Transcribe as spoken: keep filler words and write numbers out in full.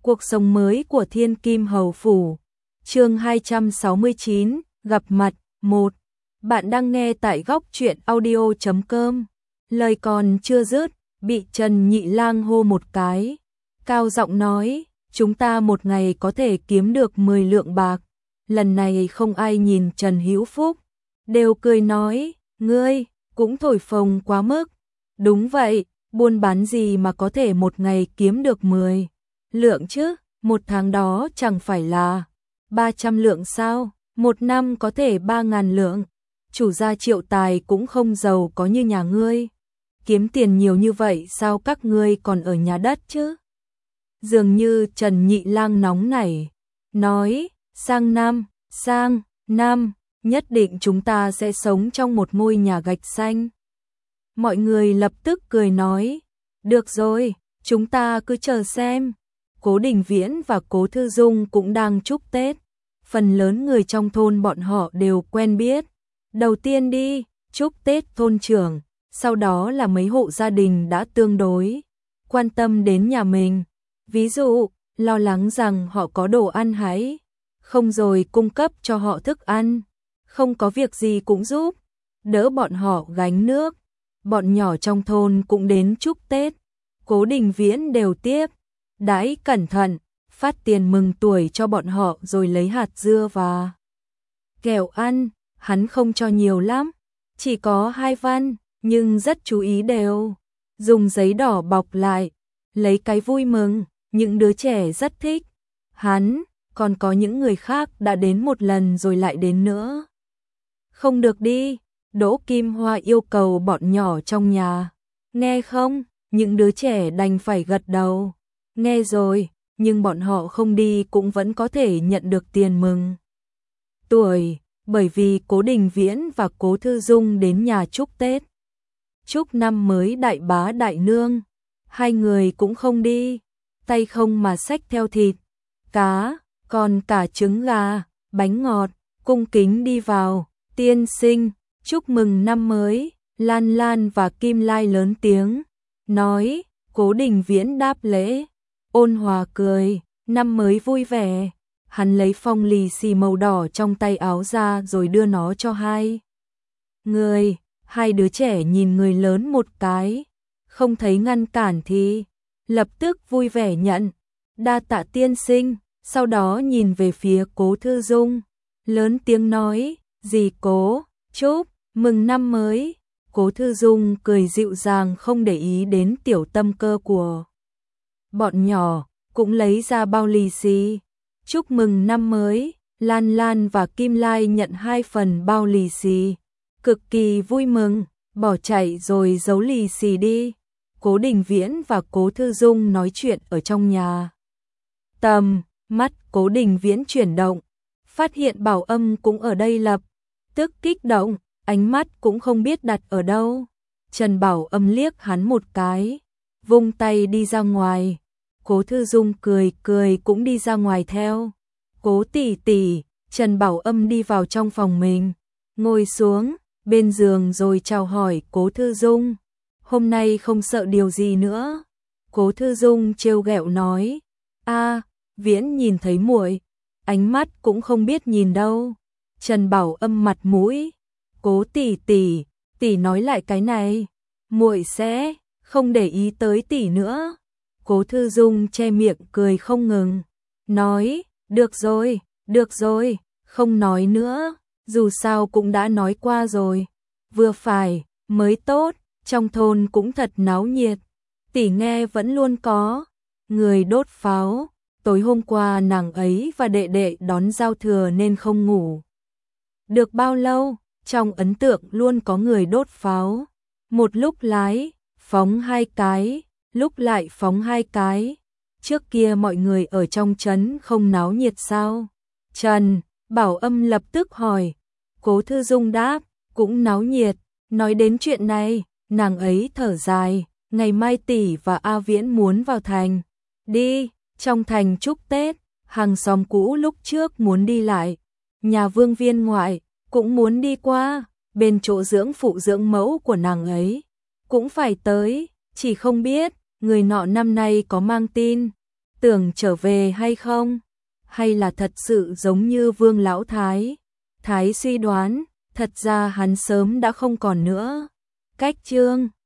Cuộc sống mới của Thiên Kim Hầu Phủ. Chương hai trăm sáu mươi chín, gặp mặt. một. Bạn đang nghe tại góc truyện audio chấm com. Lời còn chưa dứt, bị Trần Nhị Lang hô một cái. Cao giọng nói, chúng ta một ngày có thể kiếm được mười lượng bạc. Lần này không ai nhìn Trần Hữu Phúc, đều cười nói, ngươi cũng thổi phồng quá mức. Đúng vậy, buôn bán gì mà có thể một ngày kiếm được mười lượng chứ, một tháng đó chẳng phải là ba trăm lượng sao, một năm có thể ba ngàn lượng. Chủ gia Triệu Tài cũng không giàu có như nhà ngươi. Kiếm tiền nhiều như vậy sao các ngươi còn ở nhà đất chứ? Dường như Trần Nhị Lang nóng nảy, nói, sang năm, sang năm, nhất định chúng ta sẽ sống trong một ngôi nhà gạch xanh. Mọi người lập tức cười nói, được rồi, chúng ta cứ chờ xem. Cố Đình Viễn và Cố Thư Dung cũng đang chúc Tết. Phần lớn người trong thôn bọn họ đều quen biết. Đầu tiên đi, chúc Tết thôn trưởng, sau đó là mấy hộ gia đình đã tương đối quan tâm đến nhà mình. Ví dụ, lo lắng rằng họ có đồ ăn hái, không rồi cung cấp cho họ thức ăn. Không có việc gì cũng giúp, đỡ bọn họ gánh nước. Bọn nhỏ trong thôn cũng đến chúc Tết. Cố Đình Viễn đều tiếp đãi cẩn thận, phát tiền mừng tuổi cho bọn họ rồi lấy hạt dưa và kẹo ăn. Hắn không cho nhiều lắm, chỉ có hai văn, nhưng rất chú ý đều dùng giấy đỏ bọc lại, lấy cái vui mừng. Những đứa trẻ rất thích. Hắn, còn có những người khác đã đến một lần rồi lại đến nữa. Không được đi, Đỗ Kim Hoa yêu cầu bọn nhỏ trong nhà. Nghe không? Những đứa trẻ đành phải gật đầu. Nghe rồi, nhưng bọn họ không đi cũng vẫn có thể nhận được tiền mừng tuổi, bởi vì Cố Đình Viễn và Cố Thư Dung đến nhà chúc Tết. Chúc năm mới đại bá đại nương. Hai người cũng không đi, tay không mà xách theo thịt, cá, còn cả trứng gà, bánh ngọt, cung kính đi vào. Tiên sinh, chúc mừng năm mới. Lan Lan và Kim Lai lớn tiếng nói. Cố Đình Viễn đáp lễ, ôn hòa cười, năm mới vui vẻ. Hắn lấy phong lì xì màu đỏ trong tay áo ra rồi đưa nó cho hai người. Hai đứa trẻ nhìn người lớn một cái, không thấy ngăn cản thì lập tức vui vẻ nhận. Đa tạ tiên sinh. Sau đó nhìn về phía Cố Thư Dung, lớn tiếng nói, dì Cố, chúc mừng năm mới. Cố Thư Dung cười dịu dàng không để ý đến tiểu tâm cơ của bọn nhỏ, cũng lấy ra bao lì xì. Chúc mừng năm mới. Lan Lan và Kim Lai nhận hai phần bao lì xì, cực kỳ vui mừng, bỏ chạy rồi giấu lì xì đi. Cố Đình Viễn và Cố Thư Dung nói chuyện ở trong nhà. Tầm mắt Cố Đình Viễn chuyển động, phát hiện Bảo Âm cũng ở đây, lập tức kích động, ánh mắt cũng không biết đặt ở đâu. Trần Bảo Âm liếc hắn một cái, vung tay đi ra ngoài. Cố Thư Dung cười cười cũng đi ra ngoài theo. Cố tỷ tỷ. Trần Bảo Âm đi vào trong phòng mình, ngồi xuống bên giường rồi chào hỏi Cố Thư Dung. Hôm nay không sợ điều gì nữa? Cố Thư Dung trêu ghẹo nói. A, Viễn nhìn thấy muội, ánh mắt cũng không biết nhìn đâu. Trần Bảo Âm mặt mũi. Cố tỷ tỷ, tỷ nói lại cái này, muội sẽ không để ý tới tỷ nữa. Cố Thư Dung che miệng cười không ngừng, nói, được rồi, được rồi, không nói nữa, dù sao cũng đã nói qua rồi. Vừa phải, mới tốt, trong thôn cũng thật náo nhiệt. Tỷ nghe vẫn luôn có người đốt pháo. Tối hôm qua nàng ấy và đệ đệ đón giao thừa nên không ngủ được bao lâu. Trong ấn tượng luôn có người đốt pháo, một lúc lái phóng hai cái, lúc lại phóng hai cái. Trước kia mọi người ở trong trấn không náo nhiệt sao? Trần Bảo Âm lập tức hỏi. Cố Thư Dung đáp, cũng náo nhiệt. Nói đến chuyện này, nàng ấy thở dài, ngày mai tỷ và A Viễn muốn vào thành. Đi, trong thành chúc Tết, hàng xóm cũ lúc trước muốn đi lại, nhà Vương Viên ngoại cũng muốn đi qua, bên chỗ dưỡng phụ dưỡng mẫu của nàng ấy cũng phải tới, chỉ không biết người nọ năm nay có mang tin tưởng trở về hay không? Hay là thật sự giống như Vương Lão Thái? Thái suy đoán, thật ra hắn sớm đã không còn nữa. Cách chương